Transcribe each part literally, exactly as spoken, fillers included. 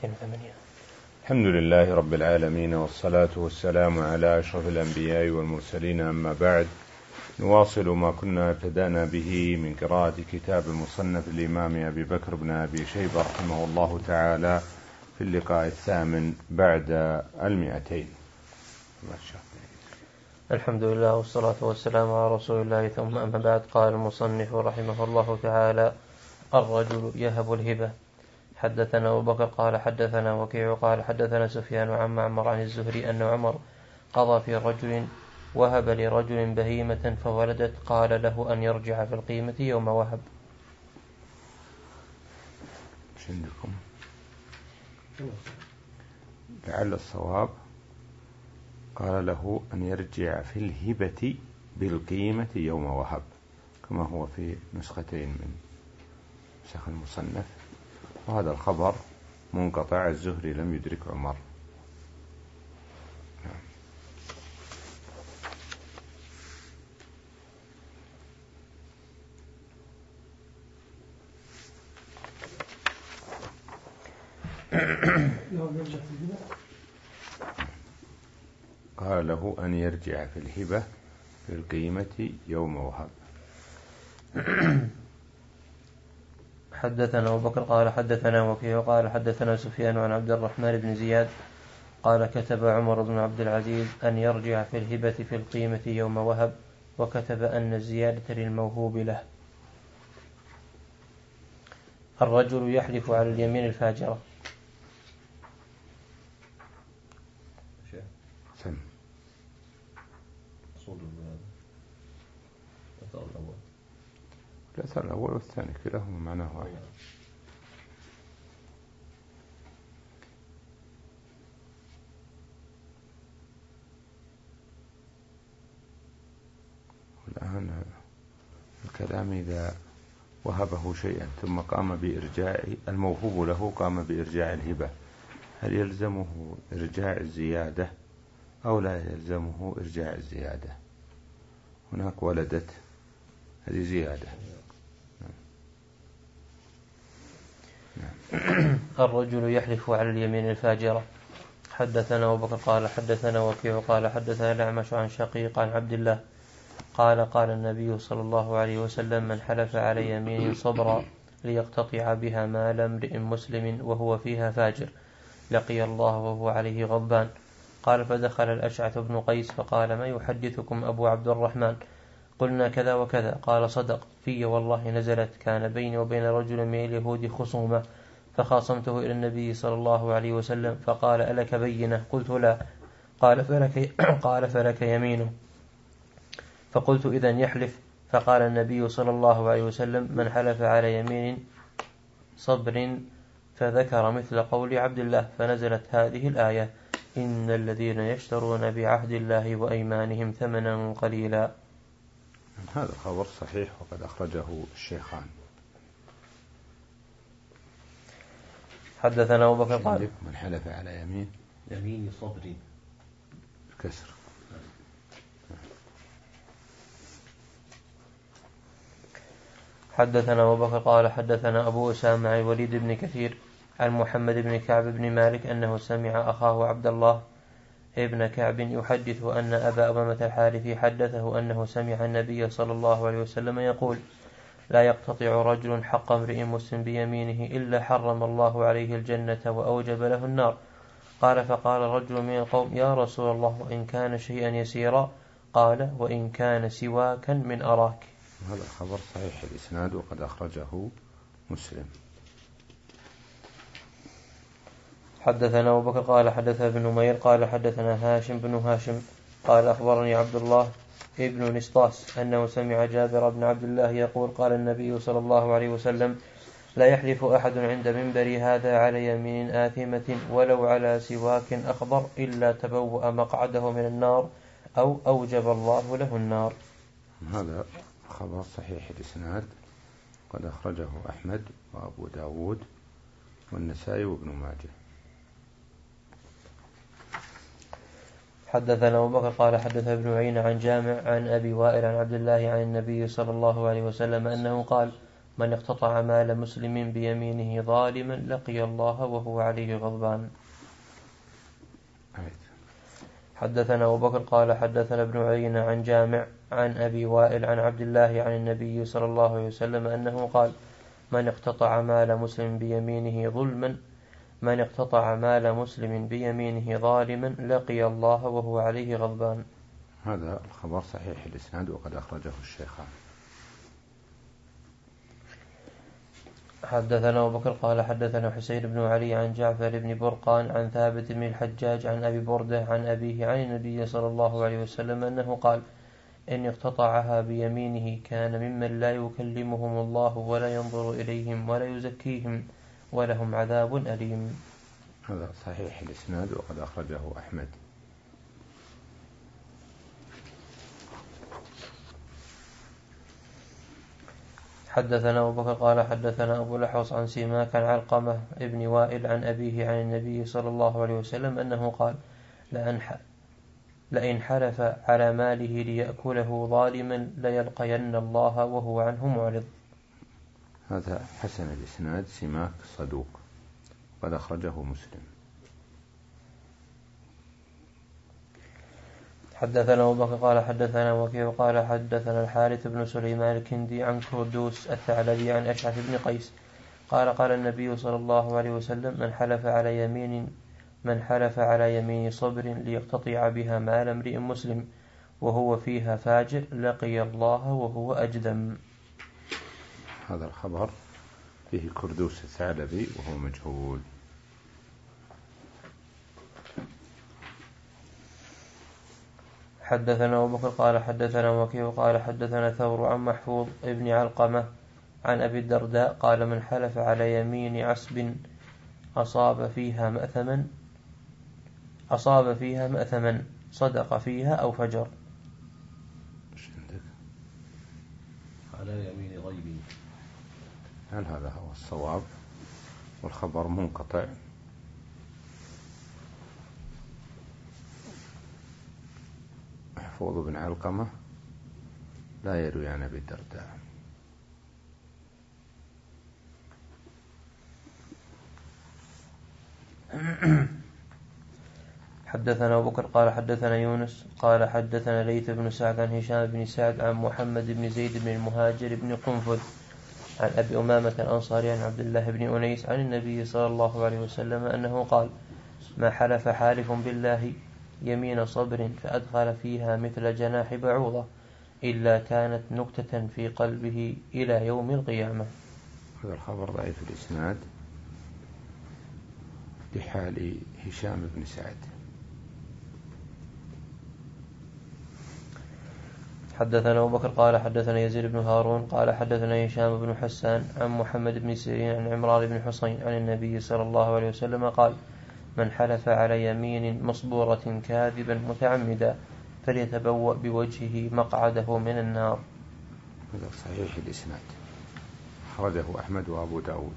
مئتين وثمانية. الحمد لله رب العالمين، والصلاة والسلام على أشرف الأنبياء والمرسلين، أما بعد. نواصل ما كنا ابتدأنا به من قراءة كتاب المصنف الإمام أبي بكر بن أبي شيبة رحمه الله تعالى في اللقاء الثامن بعد المئتين. الحمد لله والصلاة والسلام على رسول الله، ثم أما بعد. قال المصنف رحمه الله تعالى: الرجل يهب الهبة. حدثنا أبو بكر قال حدثنا وكيع قال حدثنا سفيان عن معمر عن الزهري أن عمر قضى في رجل وهب لرجل بهيمة فولدت، قال له أن يرجع في القيمة يوم وهب. عندكم لعل الصواب قال له أن يرجع في الهبة بالقيمة يوم وهب، كما هو في نسختين من نسخ المصنف، وهذا الخبر منقطع، الزهري لم يدرك عمر. قال له أن يرجع في الهبة في القيمة يوم وهب. حدثنا أبو بكر قال حدثنا وكيع قال حدثنا سفيان عن عبد الرحمن بن زياد قال كتب عمر بن عبد العزيز أن يرجع في الهبة في القيمة يوم وهب، وكتب أن الزيادة للموهوب له. الرجل يحلف على اليمين الفاجرة. سم الأثر الأول والثاني كلاهما معناه واحد. والآن الكلام إذا وهبه شيئا ثم قام بإرجاع الموهوب له، قام بإرجاع الهبة، هل يلزمه إرجاع الزيادة أو لا يلزمه إرجاع الزيادة؟ هناك ولدت، هذه زيادة. الرجل يحلف على اليمين الفاجرة. حدثنا أبو بكر قال حدثنا وكيع قال حدثنا الأعمش عن شقيق عن عبد الله قال قال النبي صلى الله عليه وسلم: من حلف على يمين صبرا ليقتطع بها مال امرئ مسلم وهو فيها فاجر لقي الله وهو عليه غضبان. قال فدخل الأشعث بن قيس فقال: ما يحدثكم أبو عبد الرحمن؟ قلنا كذا وكذا. قال: صدق، في والله نزلت، كان بيني وبين رجل من اليهود خصومة فخاصمته إلى النبي صلى الله عليه وسلم فقال: ألك بينة؟ قلت: لا. قال فلك, قال فلك يمينه. فقلت: إذن يحلف. فقال النبي صلى الله عليه وسلم: من حلف على يمين صبر، فذكر مثل قول عبد الله، فنزلت هذه الآية: إن الذين يشترون بعهد الله وأيمانهم ثمنا قليلا. هذا الخبر صحيح وقد أخرجه الشيخان. حدثنا أبو بكر قال: من حلف على يمين يمين صبر كسر. حدثنا أبو بكر قال حدثنا أبو أسامة عن الوليد بن كثير عن محمد بن كعب بن مالك أنه سمع أخاه عبد الله ابن كعب يحدث أن أبا أمامة الحارثي حدثه أنه سمع النبي صلى الله عليه وسلم يقول: لا يقتطع رجل حق امرئ مسلم بيمينه إلا حرم الله عليه الجنة وأوجب له النار. قال فقال رجل من القوم: يا رسول الله، وإن كان شيئا يسيرا؟ قال: وإن كان سواكا من أراك. هذا الخبر صحيح الإسناد وقد أخرجه مسلم. حدثنا أبو بكر قال حدثنا ابن نمير قال حدثنا هاشم بن هاشم قال أخبرني عبد الله ابن نسطاس أنه سمع جابر بن عبد الله يقول: قال النبي صلى الله عليه وسلم: لا يحلف أحد عند منبري هذا على يمين آثمة ولو على سواك أخضر إلا تبوأ مقعده من النار أو أوجب الله له النار. هذا خبر صحيح الإسناد قد أخرجه أحمد وأبو داود والنسائي وابن ماجه. حدثنا أبو بكر قال حدث ابن عين عن جامع عن أبي وائل عن عبد الله عن النبي صلى الله عليه وسلم أنه قال: من اقتطع مال مسلم بيمينه ظالما لقي الله وهو عليه غضبان. حدثنا أبو بكر قال حدثنا ابن عيينة عن جامع عن أبي وائل عن عبد الله عن النبي صلى الله عليه وسلم أنه قال: من اقتطع مال مسلم بيمينه ظلما من اقتطع مال مسلم بيمينه ظالما لقي الله وهو عليه غضبان. هذا الخبر صحيح الإسناد وقد أخرجه الشيخان. حدثنا أبو بكر قال حدثنا حسين بن علي عن جعفر بن برقان عن ثابت بن الحجاج عن أبي بردة عن أبيه عن النبي صلى الله عليه وسلم أنه قال: إن اقتطعها بيمينه كان ممن لا يكلمهم الله ولا ينظر إليهم ولا يزكيهم ولهم عذاب أليم. هذا صحيح الإسناد وقد أخرجه أحمد. حدثنا أبو بكر قال حدثنا أبو الأحوص عن سماك عن علقمة ابن وائل عن أبيه عن النبي صلى الله عليه وسلم أنه قال: لئن حلف على ماله ليأكله ظالما ليلقين الله وهو عنه معرض. هذا حسن الإسناد. سماك صدوق قد أخرجه مسلم. حدثنا أبو بكر قال حدثنا وكيع قال حدثنا الحارث بن سليمان الكندي عن كردوس الثعلبي عن أشعث بن قيس قال: قال النبي صلى الله عليه وسلم: من حلف على يمين من حلف على يمين صبر ليقتطع بها مال امرئ مسلم وهو فيها فاجر لقي الله وهو أجذم. هذا الخبر فيه كردوس الثعلبي وهو مجهول. حدثنا أبو بكر قال حدثنا وكيع قال حدثنا ثور عن محفوظ ابن علقمة عن أبي الدرداء قال: من حلف على يمين عسب أصاب فيها مأثما أصاب فيها مأثما صدق فيها أو فجر. على يمين غيبي. هل هذا هو الصواب؟ والخبر منقطع. محفوظ بن علقمة لا يروي عن أبي الدرداء. حدثنا أبو بكر قال حدثنا يونس قال حدثنا ليث بن سعد عن هشام بن سعد عن محمد بن زيد بن المهاجر بن قنفذ عن أبي أمامة الأنصاري عن عبد الله بن أنيس عن النبي صلى الله عليه وسلم أنه قال: ما حلف حالف بالله يمين صبر فأدخل فيها مثل جناح بعوضة إلا كانت نكتة في قلبه إلى يوم القيامة. هذا الخبر ضعيف الإسناد لحال هشام بن سعد. حدثنا أبو بكر قال حدثنا يزيد بن هارون قال حدثنا هشام بن حسان عن محمد بن سيرين عن عمران بن حسين عن النبي صلى الله عليه وسلم قال: من حلف على يمين مصبورة كاذبا متعمدا فليتبوأ بوجهه مقعده من النار. هذا صحيح الإسناد أخرجه أحمد وأبو داود.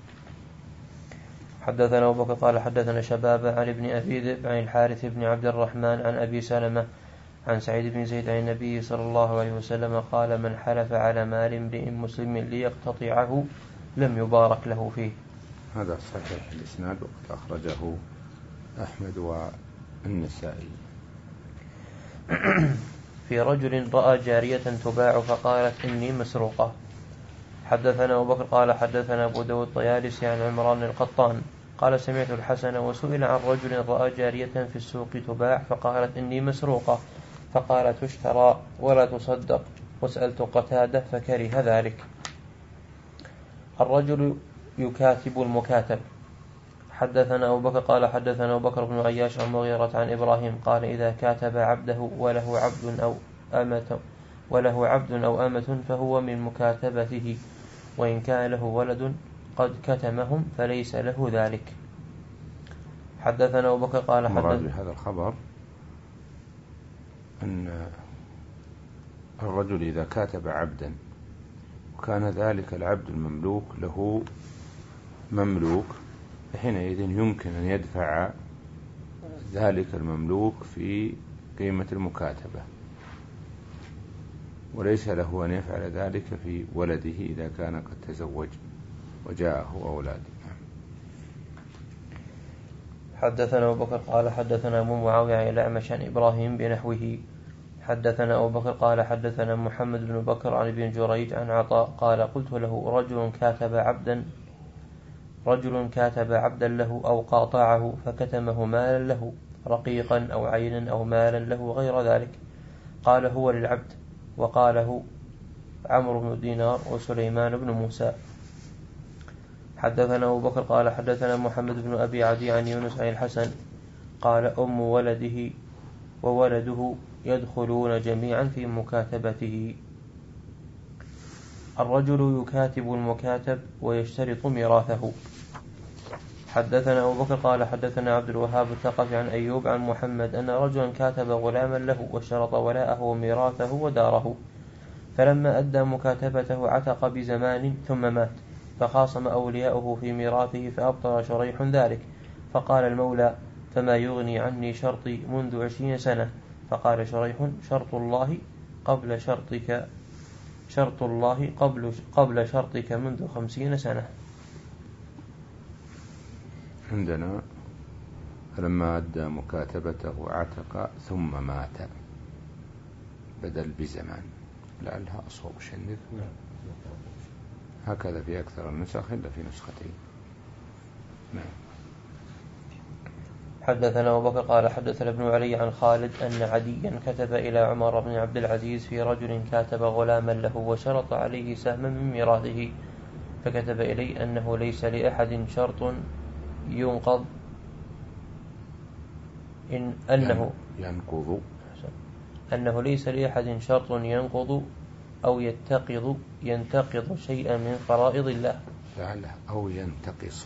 حدثنا أبو بكر قال حدثنا شبابة عن ابن أبي ذئب عن الحارث بن عبد الرحمن عن أبي سلمة عن سعيد بن زيد عن النبي صلى الله عليه وسلم قال: من حلف على مال امرئ مسلم ليقتطعه لم يبارك له فيه. هذا صحيح الإسناد وقد أخرجه أحمد والنسائي. في رجل رأى جارية تباع فقالت: إني مسروقة. حدثنا أبو بكر قال حدثنا أبو داود الطيالسي عن عمران القطان قال: سمعت الحسن وسئل عن رجل رأى جارية في السوق تباع فقالت: إني مسروقة، فقال: تشترى ولا تصدق. وسألت قتادة فكره ذلك. الرجل يكاتب المكاتب. حدثنا أبو بكر قال حدثنا أبو بكر بن عياش عن مغيرة عن إبراهيم قال: إذا كاتب عبده وله عبد أو أمة وله عبد أو أمة فهو من مكاتبته، وإن كان له ولد قد كتمهم فليس له ذلك. حدثنا أبو بكر قال حدثنا هذا الخبر أن الرجل إذا كاتب عبدا وكان ذلك العبد المملوك له مملوك فحينئذ يمكن أن يدفع ذلك المملوك في قيمة المكاتبة، وليس له أن يفعل ذلك في ولده إذا كان قد تزوج وجاءه أولاده. حدثنا أبو بكر قال حدثنا أبو معاوية عن الأعمش عن إبراهيم بنحوه. حدثنا أبو بكر قال حدثنا محمد بن بكر عن ابن جريج عن عطاء قال قلت له رجل كاتب عبدا رجل كاتب عبدا له أو قاطعه فكتمه مالا له رقيقا أو عينا أو مالا له غير ذلك، قال هو للعبد، وقاله عمرو بن دينار وسليمان بن موسى. حدثنا أبو بكر قال حدثنا محمد بن أبي عدي عن يونس عن الحسن قال أم ولده وولده يدخلون جميعا في مكاتبته. الرجل يكاتب المكاتب ويشترط ميراثه. حدثنا أبو بكر قال حدثنا عبد الوهاب الثقفي عن أيوب عن محمد أن رجلا كاتب غلاما له واشترط ولاءه وميراثه وداره، فلما أدى مكاتبته عتق بزمان ثم مات، فخاصم أولياؤه في ميراثه فأبطل شريح ذلك، فقال المولى فما يغني عني شرطي منذ عشرين سنة؟ فقال شريح شرط الله قبل شرطك شرط الله قبل قبل شرطك منذ خمسين سنة. عندنا فلما أدى مكاتبته عتق ثم مات بدل بزمان، لعلها أصوب شيء هكذا في أكثر النسخ إلا في نسختين. نعم. حدثنا أبو بكر قال حدثنا ابن علي عن خالد أن عديا كتب إلى عمر بن عبد العزيز في رجل كاتب غلاما له وشرط عليه سهما من ميراثه، فكتب إلي أنه ليس لأحد شرط ينقض إن أنه ينقض أنه ليس لأحد شرط ينقض أو يتقض ينتقض شيئا من فرائض الله، لعله أو ينتقص.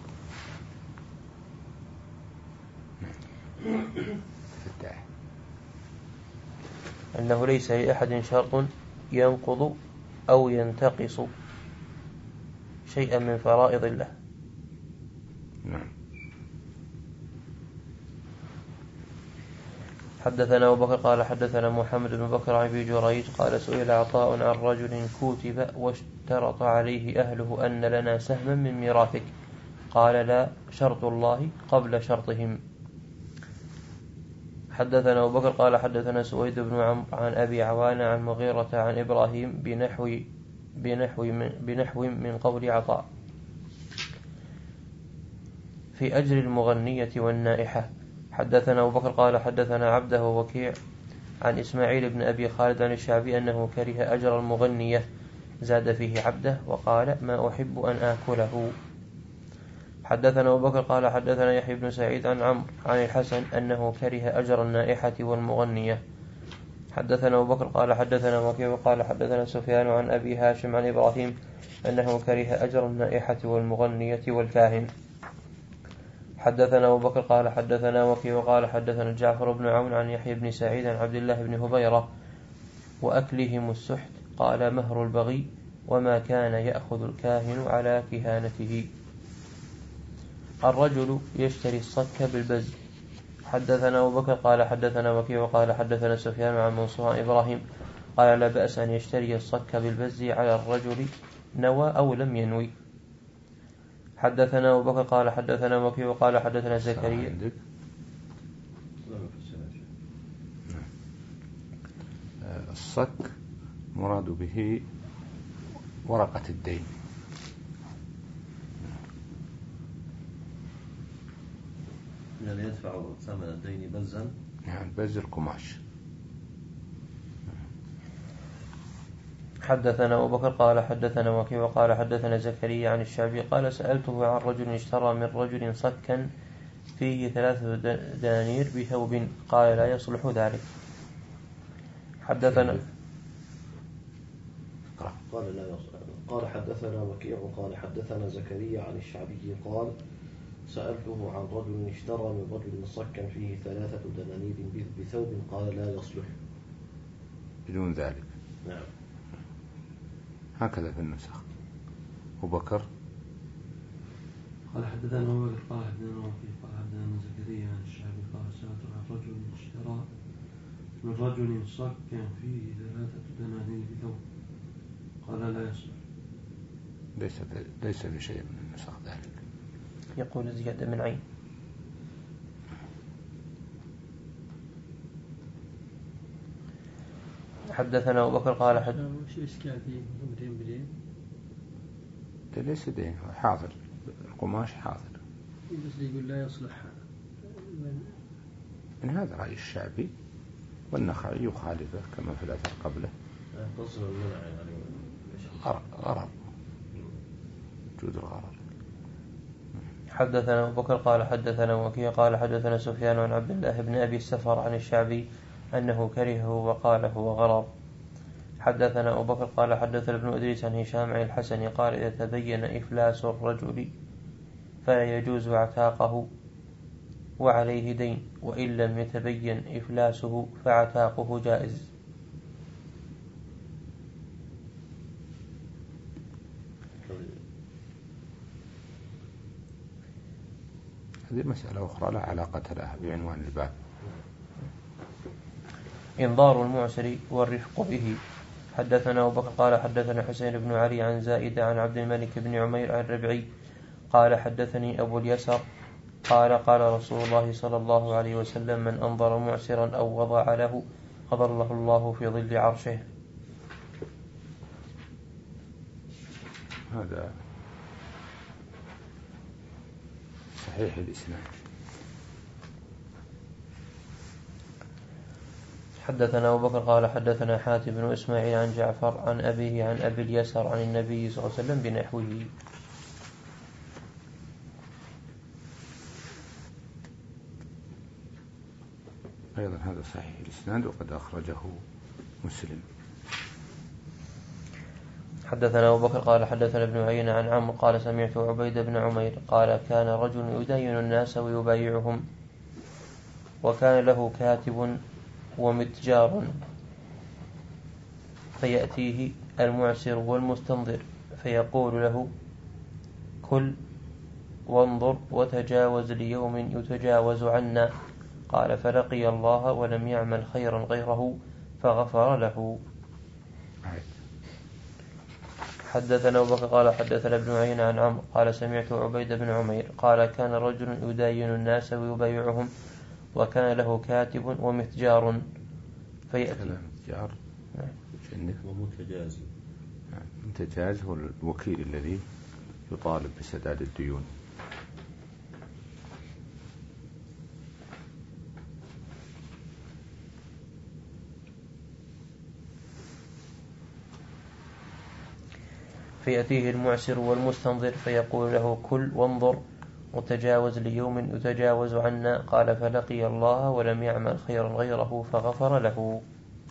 أنه ليس لأحد شرط ينقض أو ينتقص شيئا من فرائض الله. نعم. حدثنا أبو بكر قال حدثنا محمد بن بكر عن أبي جريج قال سئل عطاء عن رجل كوتب واشترط عليه أهله أن لنا سهما من ميراثك، قال لا شرط الله قبل شرطهم. حدثنا أبو بكر قال حدثنا سويد بن عمرو عن أبي عوانة عن مغيرة عن إبراهيم بنحو بنحو من, بنحو من قول عطاء في أجر المغنية والنائحة. حدثنا أبو بكر قال حدثنا عبده ووكيع عن إسماعيل بن أبي خالد عن الشعبي أنه كره أجر المغنية، زاد فيه عبده وقال ما أحب أن آكله. حدثنا أبو بكر قال حدثنا يحيى بن سعيد عن عمرو عن الحسن أنه كره أجر النائحة والمغنية. حدثنا أبو بكر قال حدثنا وكيع قال حدثنا سفيان عن أبي هاشم عن إبراهيم أنه كره أجر النائحة والمغنية والكاهن. حدثنا أبو بكر قال حدثنا وكيع قال حدثنا جعفر بن عون عن يحيى بن سعيد عن عبد الله بن هبيرة وأكلهم السحت قال مهر البغي وما كان يأخذ الكاهن على كهانته. الرجل يشتري الصك بالبز. حدثنا أبو بكر قال حدثنا وكيع قال حدثنا سفيان عن منصور عن إبراهيم قال لا بأس أن يشتري الصك بالبز على الرجل نوى أو لم ينوي. حدثنا أبو بكر قال حدثنا وكيع قال حدثنا زكريا. الصك مراد به ورقة الدين، يعني يدفع ثمن الدين بزا. يعني بز القماش. حدثنا أبو بكر قال حدثنا وكيع قال حدثنا زكريا عن الشعبي قال سألته عن رجل اشترى من رجل صكا فيه ثلاثة دنانير بثوب قال لا يصلح ذلك. حدثنا قال لا يصلح. قال حدثنا وكيع قال حدثنا زكريا عن الشعبي قال سألته عن رجل اشترى من رجل صكا فيه ثلاثة دنانير بثوب قال لا يصلح بدون ذلك. نعم. هكذا في النسخ. أبو بكر قال حدثنا أبو بكر قال حدثنا وكيع قال حدثنا زكريا عن الشعبي قال سألته عن رجل اشترى من رجل صك فيه ثلاثة دنانير بثوب قال لا يصلح. ليس ليس بشيء من النسخ ذلك. يقول زيادة من عين. حدثنا أبو بكر قال حد شو إشكال فيه مدين بدين؟ ليس دين، هو حاضر، القماش حاضر. بس يقول لا يصلح. من هذا رأي الشعبي، والنخعي يخالفه كما في الأثر قبله. قصر المنع يعني غرر غرر وجود الغرر. حدثنا أبو بكر قال حدثنا وكيع قال حدثنا سفيان عن عبد الله بن أبي السفر عن الشعبي أنه كرهه وقال هو غرر. حدثنا أبو بكر قال حدثنا ابن إدريس عن هشام عن الحسن قال إذا تبين إفلاس الرجل فلا يجوز عتاقه وعليه دين، وإن لم يتبين إفلاسه فعتاقه جائز. هذه مسألة أخرى لا علاقة لها بعنوان الباب. إنظار المعسر والرفق به. حدثنا أبو بكر قال حدثنا حسين بن علي عن زائدة عن عبد الملك بن عمير عن ربعي قال حدثني أبو اليسر قال قال رسول الله صلى الله عليه وسلم من أنظر معسرا أو وضع له أظله الله في ظل عرشه. هذا صحيح الإسناد. حدثنا أبو بكر قال حدثنا حاتم بن إسماعيل عن جعفر عن أبيه عن أبي اليسر عن النبي صلى الله عليه وسلم بنحوه. أيضا هذا صحيح الإسناد وقد أخرجه مسلم. حدثنا أبو بكر قال حدثنا ابن عيينة عن عمرو قال سمعت عبيد بن عمير قال كان رجل يدين الناس ويبايعهم وكان له كاتب ومتجار فيأتيه المعسر والمستنظر فيقول له كل وانظر وتجاوز ليوم يتجاوز عنا. قال فلقي الله ولم يعمل خيرا غيره فغفر له. حدثنا أبو بكر قال حدثنا ابن عيينة عن عمرو قال سمعت عبيد بن عمير قال كان رجل يداين الناس ويبايعهم وكان له كاتب ومتجار فيأتي متجار ومتجاز. متجاز هو الوكيل الذي يطالب بسداد الديون. فيأتيه المعسر والمستنظر فيقول له كل وانظر وتجاوز ليوم يتجاوز عنا. قال فلقي الله ولم يعمل خيرا غيره فغفر له.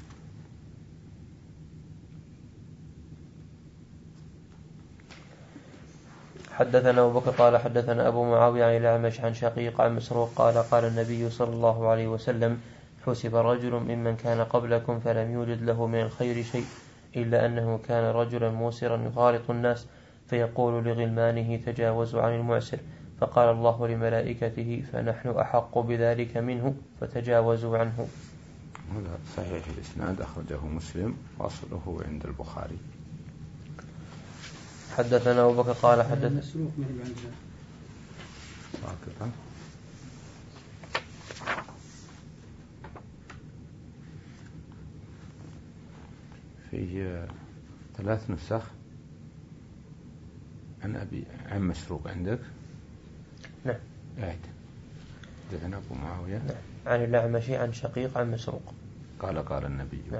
حدثنا أبو بكر قال حدثنا أبو معاوية عن الأعمش عن شقيق عن مسروق قال قال النبي صلى الله عليه وسلم حسب رجل ممن كان قبلكم فلم يوجد له من الخير شيء إلا أنه كان رجلا موسرا يخالط الناس فيقول لغلمانه تجاوزوا عن المعسر فقال الله لملائكته فنحن أحق بذلك منه فتجاوزوا عنه. هذا صحيح الإسناد أخرجه مسلم وأصله عند البخاري. حدثنا أبو بكر قال حدث مسروق من العنزة ساقطا. فيه ثلاث نسخ عن أبي عن مسروق عندك. نعم. أعد. حدثنا أبو معاوية. نعم. عن الأعمش عن شقيق عن مسروق قال قال النبي. نعم.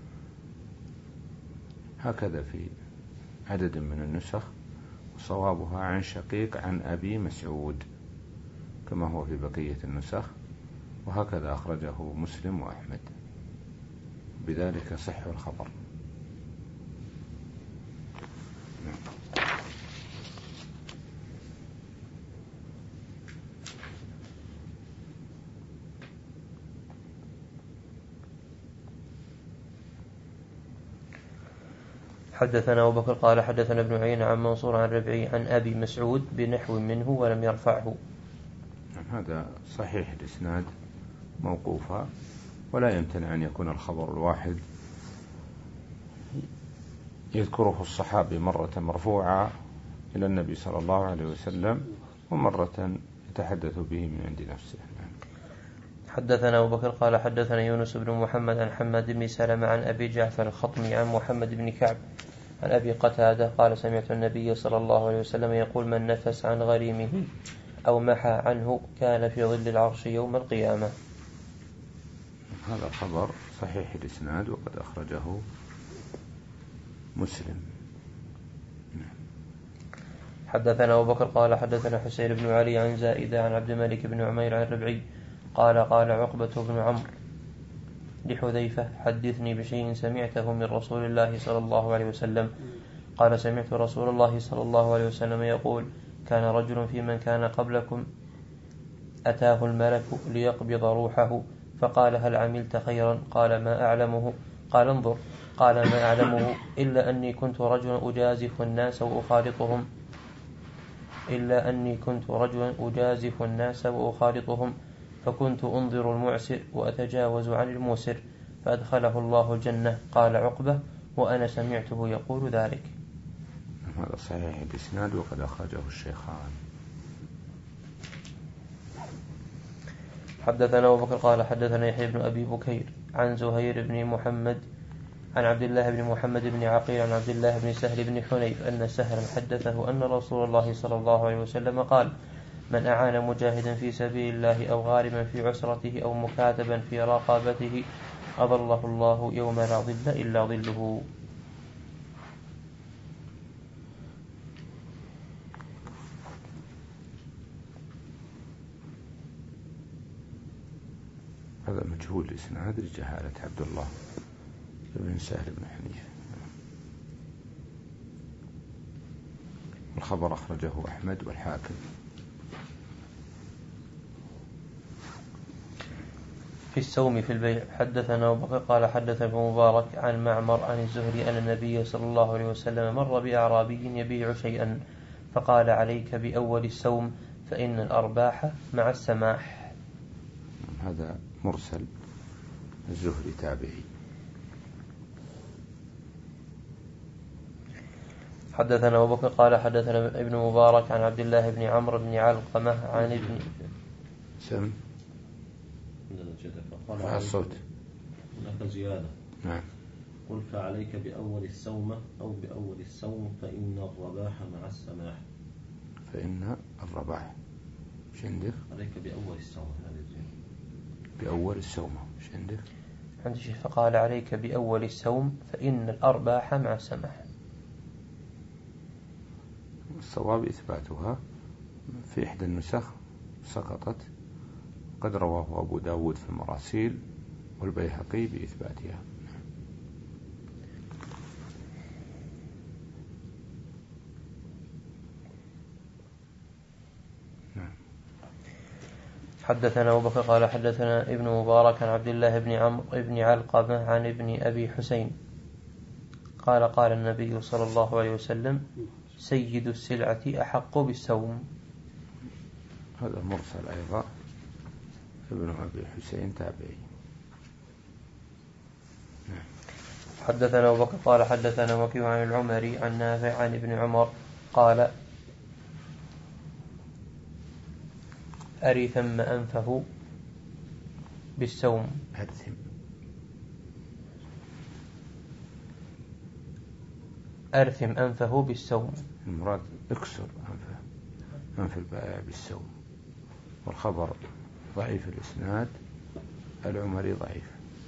هكذا في عدد من النسخ وصوابها عن شقيق عن أبي مسعود كما هو في بقية النسخ، وهكذا أخرجه مسلم وأحمد، بذلك صح الخبر. حدثنا أبو بكر قال حدثنا ابن عيينة عن منصور عن ربعي عن أبي مسعود بنحو منه ولم يرفعه. هذا صحيح الإسناد موقوفا ولا يمتنع أن يكون الخبر الواحد يذكره الصحابي مرة مرفوعة إلى النبي صلى الله عليه وسلم ومرة يتحدث به من عند نفسه. حدثنا أبو بكر قال حدثنا يونس بن محمد عن حماد بن سلمة عن أبي جعفر الخطمي عن محمد بن كعب عن أبي قتادة قال سمعت النبي صلى الله عليه وسلم يقول من نفس عن غريمه أو محى عنه كان في ظل العرش يوم القيامة. هذا الخبر صحيح الإسناد وقد أخرجه مسلم. حدثنا أبو بكر قال حدثنا حسين بن علي عن زائدة عن عبد الملك بن عمير عن ربعي قال قال عقبة بن عمرو لحذيفة حدثني بشيء سمعته من رسول الله صلى الله عليه وسلم. قال سمعت رسول الله صلى الله عليه وسلم يقول كان رجل في من كان قبلكم أتاه الملك ليقبض روحه فقال هل عملت خيرا؟ قال ما أعلمه. قال انظر. قال ما أعلمه إلا أني كنت رجلا أجازف الناس وأخالطهم إلا أني كنت رجلا أجازف الناس وأخالطهم فكنت أنظر المعسر وأتجاوز عن الموسر فأدخله الله الجنة. قال عقبة وأنا سمعته يقول ذلك. هذا صحيح الإسناد وقد أخرجه الشيخان. حدثنا أبو بكر قال حدثنا يحيى بن أبي بكير عن زهير بن محمد عن عبد الله بن محمد بن عقيل عن عبد الله بن سهل بن حنيف أن سهلا حدثه أن رسول الله صلى الله عليه وسلم قال من أعان مجاهدا في سبيل الله أو غارما في عسرته أو مكاتبا في رقابته أظله الله يوم لا ظل إلا ظله. هذا مجهول الإسناد لجهالة عبد الله بن سهل بن حنيف. الخبر أخرجه أحمد والحاكم. في السوم في البيع. حدثنا أبو بكر قال حدثنا ابن مبارك عن معمر عن الزهري أن النبي صلى الله عليه وسلم مر بأعرابي يبيع شيئا فقال عليك بأول السوم فإن الأرباح مع السماح. هذا مرسل الزهري تابعي. حدثنا أبو بكر قال حدثنا ابن مبارك عن عبد الله بن عمرو بن علقمة عن ابن سم على الصوت هناك زيادة. نعم. قل فعليك بأول السومة أو بأول السوم فإن الرباح مع السماح. فإن الرباح مش عندك؟ عليك بأول السومة هذه الزيادة. بأول السومة مش عندك؟ عندي شيء فقال عليك بأول السوم فإن الأرباح مع السماح. الصواب إثباتها في إحدى النسخ سقطت قد رواه أبو داود في المراسيل والبيهقي بإثباتها. نعم. حدثنا أبو بكر قال حدثنا ابن مبارك عن عبد الله بن عمرو بن علقمة عن ابن أبي حسين قال قال النبي صلى الله عليه وسلم سيد السلعة أحق بالسوم. هذا مرسل أيضا ابن أبي حسين تابعي. حدثنا أبو بكر قال حدثنا وكيع عن العمري عن نافع عن ابن عمر قال أري ثم أنفه بالسوم. أرثم أرثم أنفه بالسوم. المراد اكسر أنفه أنف البائع بالسوم. والخبر ضعيف الإسناد العمري ضعيف.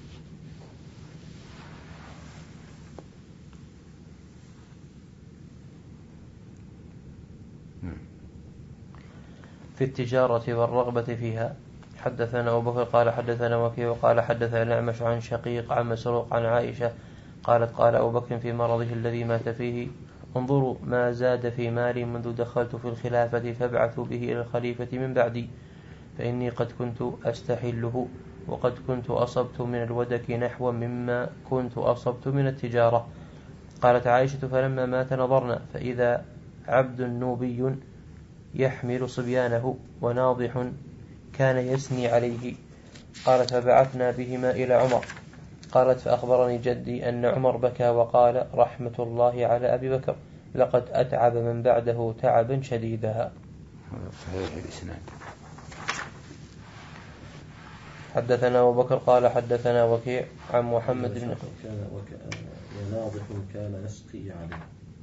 في التجارة والرغبة فيها. حدثنا أبو بكر قال حدثنا وكيع قال حدثنا الأعمش عن شقيق عن مسروق عن عائشة قالت قال أبو بكر في مرضه الذي مات فيه انظروا ما زاد في مالي منذ دخلت في الخلافة فابعثوا به إلى الخليفة من بعدي فإني قد كنت أستحله وقد كنت أصبت من الودك نحو مما كنت أصبت من التجارة. قالت عائشة فلما مات نظرنا فإذا عبد نوبي يحمل صبيانه وناضح كان يسني عليه قالت فبعثنا بهما إلى عمر. قالت فأخبرني جدي أن عمر بكى وقال رحمة الله على أبي بكر لقد أتعب من بعده تعبا شديدا. هذا صحيح الإسناد. حدثنا أبو بكر قال حدثنا وكيع عن محمد بن كان وناضح كان يسقي عليه.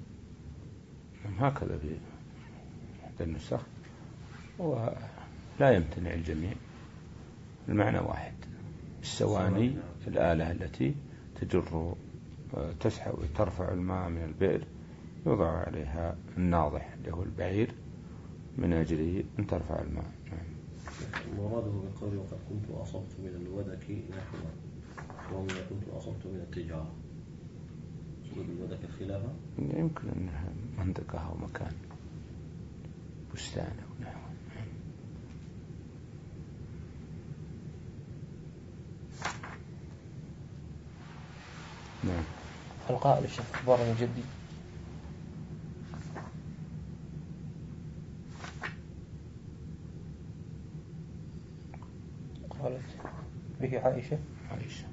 هكذا في حتى النسخ، ولا يمتنع الجميع، المعنى واحد. السواني الآلة التي تجر تسحب ترفع الماء من البئر يوضع عليها الناضح اللي هو البعير من أجل أن ترفع الماء. مراده بقوله وقد كنت أصبت من الودك نحوه ومن كنت أصبت من التجارة. سبب الودك خلافها يمكن أنها منطقة أو مكان بستان أو نحو. نعم. القائل الشيخ أخبرني جدي قالت به عائشة. عائشة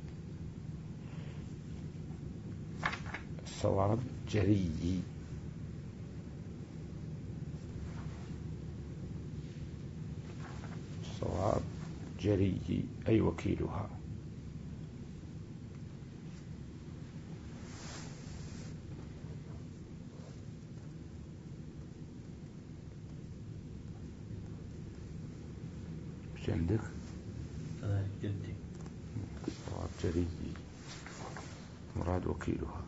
الصواب جري. الصواب جري أي وكيلها. مش عندك؟ أنا جدي. الصواب جري مراد وكيلها.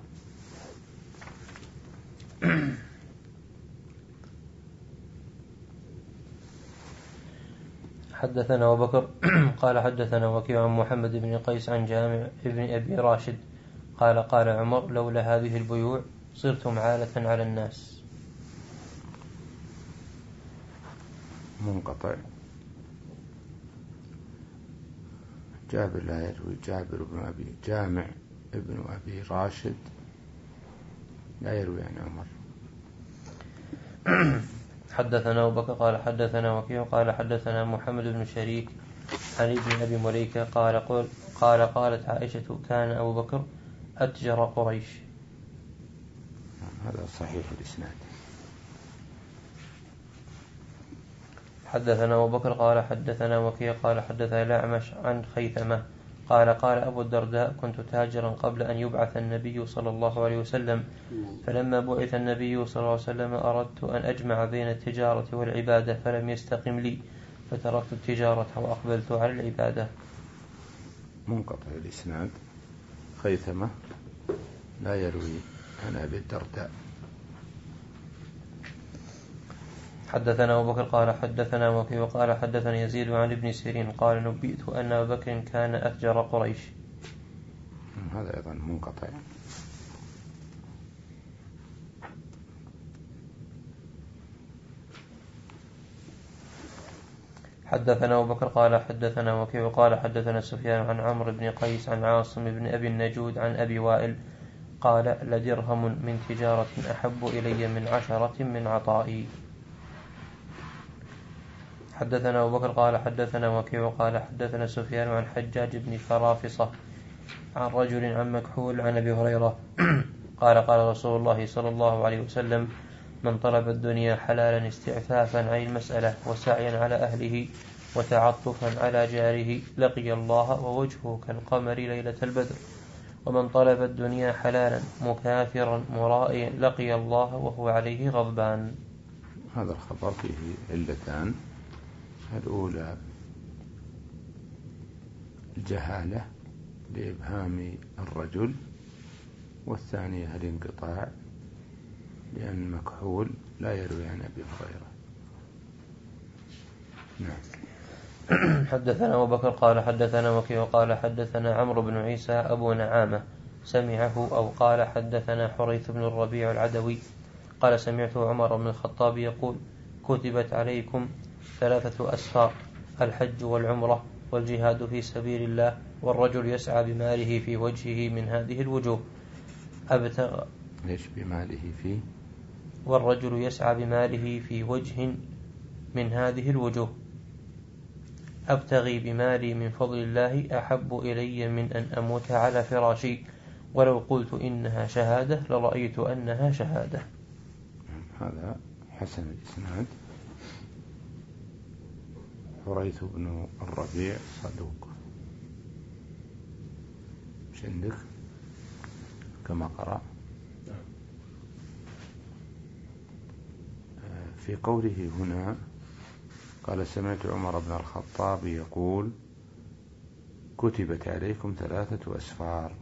حدثنا أبو بكر قال حدثنا وكيع عن محمد بن قيس عن جامع ابن أبي راشد قال قال عمر لولا هذه البيوع صرتم عالة على الناس. منقطع. جابر لا يروي. جابر بن أبي جامع ابن أبي راشد لا يروي عن عمر. حدثنا أبو بكر قال حدثنا وكيع قال حدثنا محمد بن شريك عن ابن أبي مليكة قال قال قال قالت عائشة كان أبو بكر أتجر قريش. هذا صحيح الإسناد. حدثنا أبو بكر قال حدثنا وكيع قال حدثنا الأعمش عن خيثمة قال قال أبو الدرداء كنت تاجرا قبل أن يبعث النبي صلى الله عليه وسلم، فلما بعث النبي صلى الله عليه وسلم أردت أن أجمع بين التجارة والعبادة فلم يستقم لي فتركت التجارة وأقبلت على العبادة. منقطع الإسناد. خيثمة لا يروي عن أبي الدرداء. حدثنا أبو بكر قال حدثنا وكيع قال حدثنا يزيد عن ابن سيرين قال نبئت أن أبا بكر كان أتجر قريش. هذا أيضا منقطع. حدثنا أبو بكر قال حدثنا وكيع قال حدثنا سفيان عن عمرو بن قيس عن عاصم بن أبي النجود عن أبي وائل قال لدرهم من تجارة أحب إلي من عشرة من عطائي. حدثنا أبو بكر قال حدثنا وكيع قال حدثنا سفيان عن حجاج بن فرافصة عن رجل عن مكحول عن أبي هريرة قال قال رسول الله صلى الله عليه وسلم من طلب الدنيا حلالا استعفافا عن المسألة وسعيا على أهله وتعطفا على جاره لقي الله ووجهه كالقمر ليلة البدر، ومن طلب الدنيا حلالا مكافرا مرائيا لقي الله وهو عليه غضبان. هذا الخبر فيه علتان. الأولى الجهالة لإبهام الرجل، والثانية الانقطاع لأن مكحول لا يروي عن أبي هريرة. نعم. حدثنا أبو بكر قال حدثنا وكيع قال حدثنا عمرو بن عيسى أبو نعامة سمعه أو قال حدثنا حريث بن الربيع العدوي قال سمعت عمر بن الخطاب يقول كتبت عليكم ثلاثة أسفار الحج والعمرة والجهاد في سبيل الله والرجل يسعى بماله في وجهه من هذه الوجوه أبتغى ليش بماله فيه؟ والرجل يسعى بماله في وجه من هذه الوجوه أبتغي بمالي من فضل الله أحب إلي من أن أموت على فراشي، ولو قلت إنها شهادة لرأيت أنها شهادة. هذا حسن الإسناد. حريث بن الربيع صدوق. مش عندك كما قرأ؟ في قوله هنا قال سمعت عمر بن الخطاب يقول كتبت عليكم ثلاثة أسفار،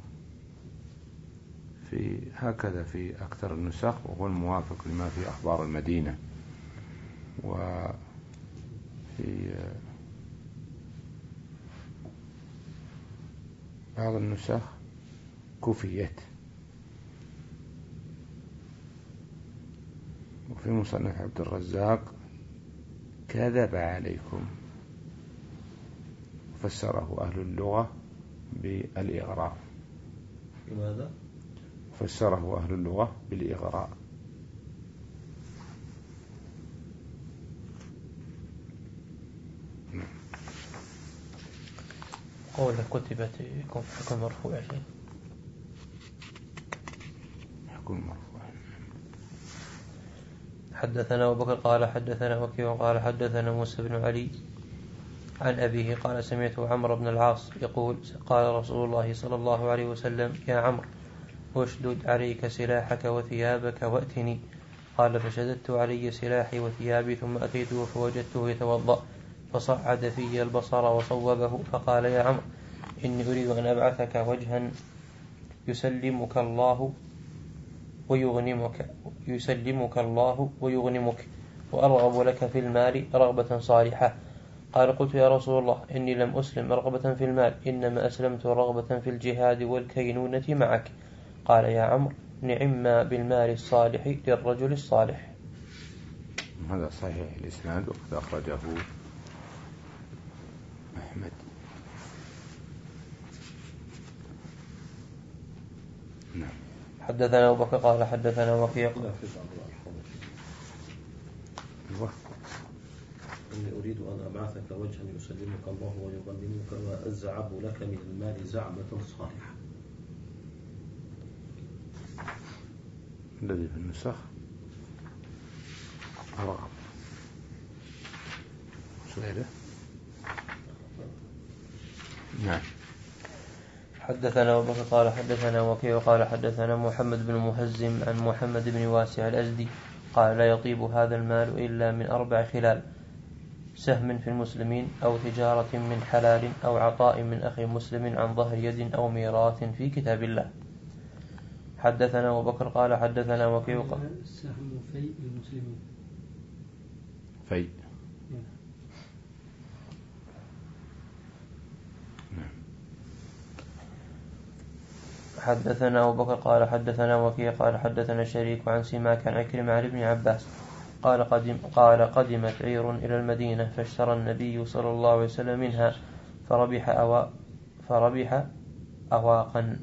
في هكذا في أكثر النسخ، وهو الموافق لما في أخبار المدينة. وفي بعض النسخ كفيت. وفي مصنف عبد الرزاق كذب عليكم، فسره أهل اللغة بالإغراء. لماذا؟ فسره أهل اللغة بالإغراء. قول كتبت يكون حكم مرفوع شيء. حكم مرفوع. حدثنا أبو بكر قال حدثنا وكيع قال حدثنا موسى بن علي عن أبيه قال سمعت عمرو بن العاص يقول قال رسول الله صلى الله عليه وسلم يا عمرو اشدد عليك سلاحك وثيابك وأتني. قال فشددت علي سلاحي وثيابي ثم أتيته فوجدته يتوضأ فصعد في البصر وصوبه فقال يا عمرو إني أريد أن أبعثك وجها يسلمك الله ويغنمك يسلمك الله ويغنمك وأرغب لك في المال رغبة صالحة. قال قلت يا رسول الله إني لم أسلم رغبة في المال، إنما أسلمت رغبة في الجهاد والكينونة معك. قال يا عمرو نعم بالمال الصالح للرجل الصالح. هذا صحيح الإسناد وقد أخرجه أحمد. نعم. حدثنا أبو بكر قال حدثنا وكيع إني أريد أن أبعثك وجها يسلمك الله ويغنمك وأزعب لك من المال زعمة صالحة. الذي في النسخ أرغب. سؤاله. نعم. حدثنا أبو بكر قال حدثنا وكيع قال حدثنا محمد بن مهزم عن محمد بن واسع الأزدي قال لا يطيب هذا المال إلا من أربع خلال: سهم في المسلمين، أو تجارة من حلال، أو عطاء من أخي مسلم عن ظهر يد، أو ميراث في كتاب الله. حدثنا أبو بكر قال حدثنا وكيع السهم في المسلمين في حدثنا أبو بكر قال حدثنا وكيع قال حدثنا شريك عن سماك عن عكرمة عن ابن عباس قال قدم قال قدمت عير إلى المدينة فاشترى النبي صلى الله عليه وسلم منها فربح أوا فربح أواقا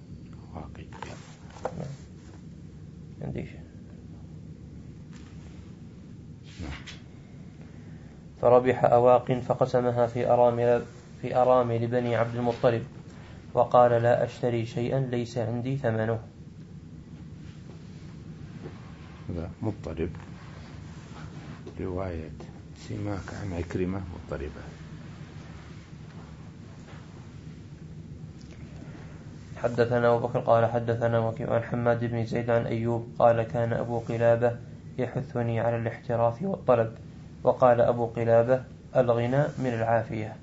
فربح أواق فقسمها في أرامل في أرامل بني عبد المطلب وقال لا أشتري شيئا ليس عندي ثمنه. هذا مضطرب. رواية سماك عن عكرمة مضطربة. حدثنا أبو بكر قال حدثنا وكيع عن حماد بن زيد عن أيوب قال كان أبو قلابة يحثني على الاحتراف والطلب. وقال أبو قلابة الغنى من العافية.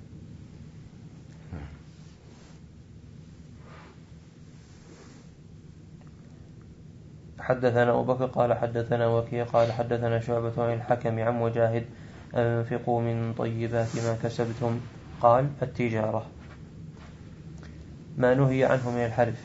حدثنا أبو بكر قال حدثنا وكيع قال حدثنا شعبة عن الحكم عن مجاهد أنفقوا من طيبات ما كسبتم. قال التجارة ما نهي عنه من الحرف.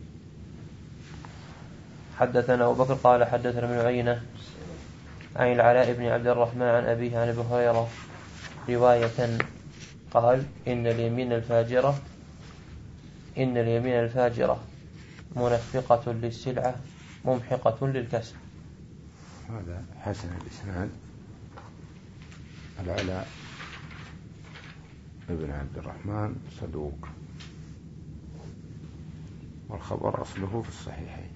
حدثنا أبو بكر قال حدثنا ابن عيينة عن العلاء بن عبد الرحمن عن أبيه عن أبي هريرة رواية قال إن اليمين الفاجرة إن اليمين الفاجرة منفقة للسلعة ممحقة للكسب. هذا حسن الإسناد. العلاء ابن عبد الرحمن صدوق، والخبر أصله في الصحيحين.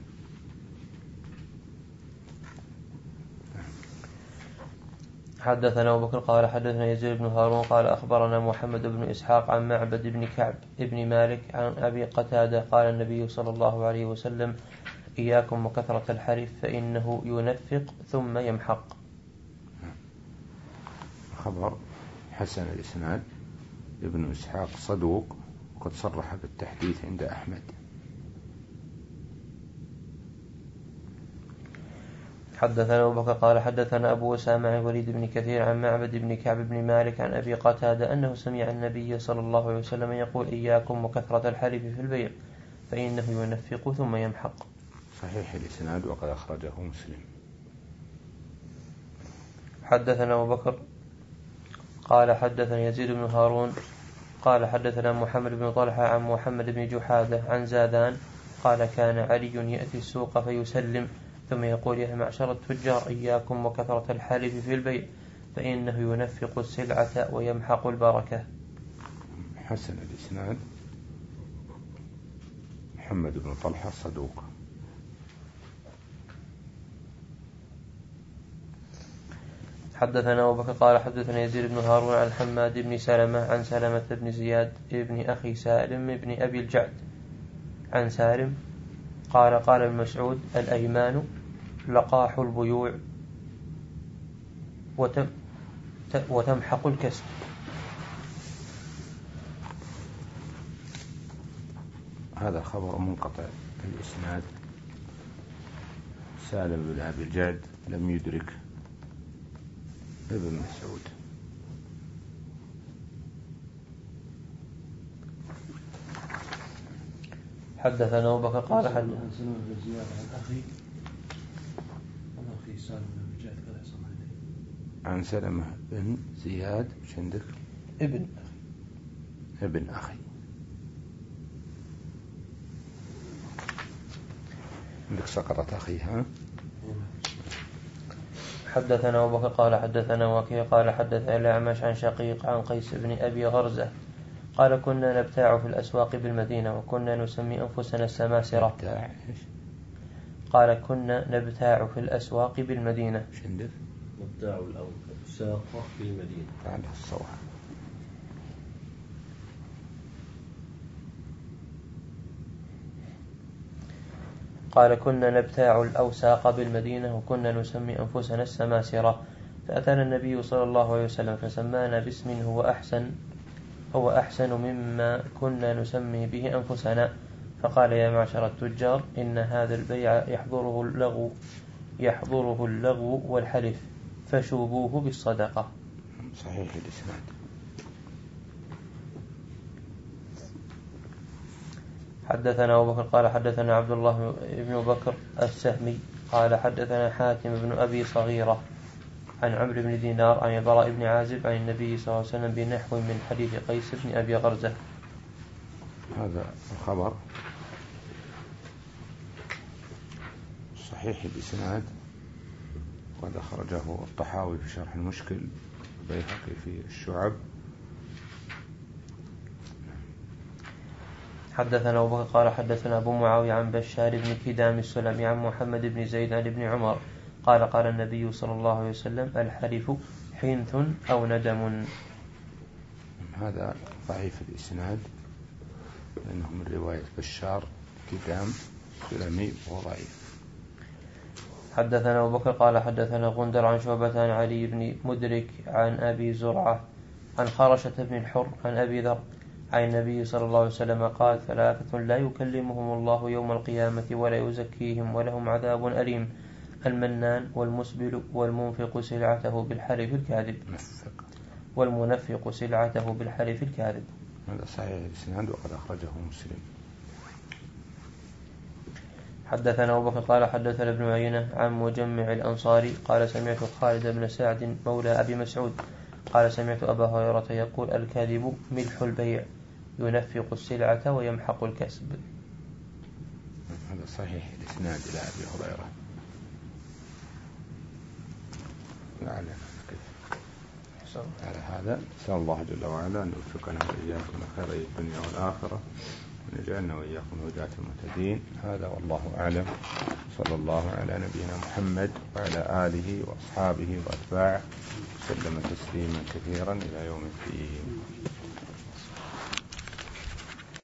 حدثنا أبو بكر قال حدثنا يزيد بن هارون قال أخبرنا محمد بن إسحاق عن معبد بن كعب ابن مالك عن أبي قتادة قال النبي صلى الله عليه وسلم إياكم وكثرة الحلف فإنه ينفق ثم يمحق. خبر حسن الإسناد، ابن إسحاق صدوق، وقد صرح بالتحديث عند أحمد. حدثنا أبو بكر قال حدثنا أبو أسامة عن وليد بن كثير عن معبد بن كعب بن مالك عن أبي قتادة أنه سمع النبي صلى الله عليه وسلم يقول إياكم وكثرة الحلف في البيع فإنه ينفق ثم يمحق. صحيح الإسناد وقد أخرجه مسلم. حدثنا أبو بكر قال حدثنا يزيد بن هارون قال حدثنا محمد بن طلحة عن محمد بن جحادة عن زادان قال كان علي يأتي السوق فيسلم ثم يقول يا معشر التجار إياكم وكثرة الحلف في البيع فإنه ينفق السلعة ويمحق البركة. حسن الإسناد، محمد بن طلحة صدوق. حدثنا أبو بكر قال حدثنا يزيد بن هارون عن حماد بن سلمة عن سلمة بن زياد ابن أخي سالم بن أبي الجعد عن سالم قال قال ابن مسعود الأيمان لقاح البيوع وتم وتمحق الكسب. هذا خبر منقطع الإسناد، سالم بن أبي الجعد لم يدرك ابن مسعود. حدثنا أبو بكر قال حدثنا عن سلمة بن زياد عن أخي عن أخي سالم بن جعد قال عن سلمة بن زياد شندك ابن ابن أخي. عندك سقطة أخيها. حدثنا أبو بكر قال حدثنا وكيع قال حدثنا الأعمش عن شقيق عن قيس بن أبي غرزة قال كنا نبتاع في الأسواق بالمدينة وكنا نسمي أنفسنا السماسرة. قال كنا نبتاع في الأسواق بالمدينة. شندف نبتاع الأسواق بالمدينة بعد الصواب. قال كنا نبتاع الأوساق بالمدينة وكنا نسمي أنفسنا السماسرة فأتانا النبي صلى الله عليه وسلم فسمانا باسم هو أحسن هو أحسن مما كنا نسمي به أنفسنا فقال يا معشر التجار إن هذا البيع يحضره اللغو يحضره اللغو والحلف فشوبوه بالصدقة. صحيح الإسناد. حدثنا أبو بكر قال حدثنا عبد الله بن بكر السهمي قال حدثنا حاتم بن أبي صغيرة عن عمرو بن دينار عن البراء بن عازب عن النبي صلى الله عليه وسلم بنحو من حديث قيس بن أبي غرزة. هذا الخبر صحيح الإسناد، وقد أخرجه الطحاوي في شرح المشكل، البيهقي في الشعب. حدثنا أبو بكر قال حدثنا أبو معاوية عن بشار بن كدام السلمي عن محمد بن زيد عن ابن عمر قال قال النبي صلى الله عليه وسلم الحلف حنث أو ندم. هذا ضعيف الإسناد لأنه من رواية بشار كدام السلمي وهو ضعيف. حدثنا أبو بكر قال حدثنا غندر عن شعبة عن علي بن مدرك عن أبي زرعة عن خرشة بن الحر عن أبي ذر عن النبي صلى الله عليه وسلم قال ثلاثة لا يكلمهم الله يوم القيامة ولا يزكيهم ولهم عذاب أليم المنان والمسبل والمنفق سلعته بالحلف الكاذب والمنفق سلعته بالحلف الكاذب. هذا صحيح الإسناد وقد أخرجه مسلم. حدثنا أبو بكر قال حدثنا ابن عيينة عن مجمع الأنصاري قال سمعت خالد بن سعد مولى أبي مسعود قال سمعت أبا هريرة يقول الكاذب ملح البيع ينفق السلعة ويمحق الكسب. هذا صحيح الإسناد إلى أبي هريرة. لعل على هذا نسأل الله جل وعلا أن يوفقنا وإياكم خير الدنيا والآخرة، وأن يجعلنا وإياكم هداة المهتدين. هذا والله أعلم. صلى الله على نبينا محمد وعلى آله وأصحابه وأتباعه وسلم تسليما كثيرا إلى يوم الدين.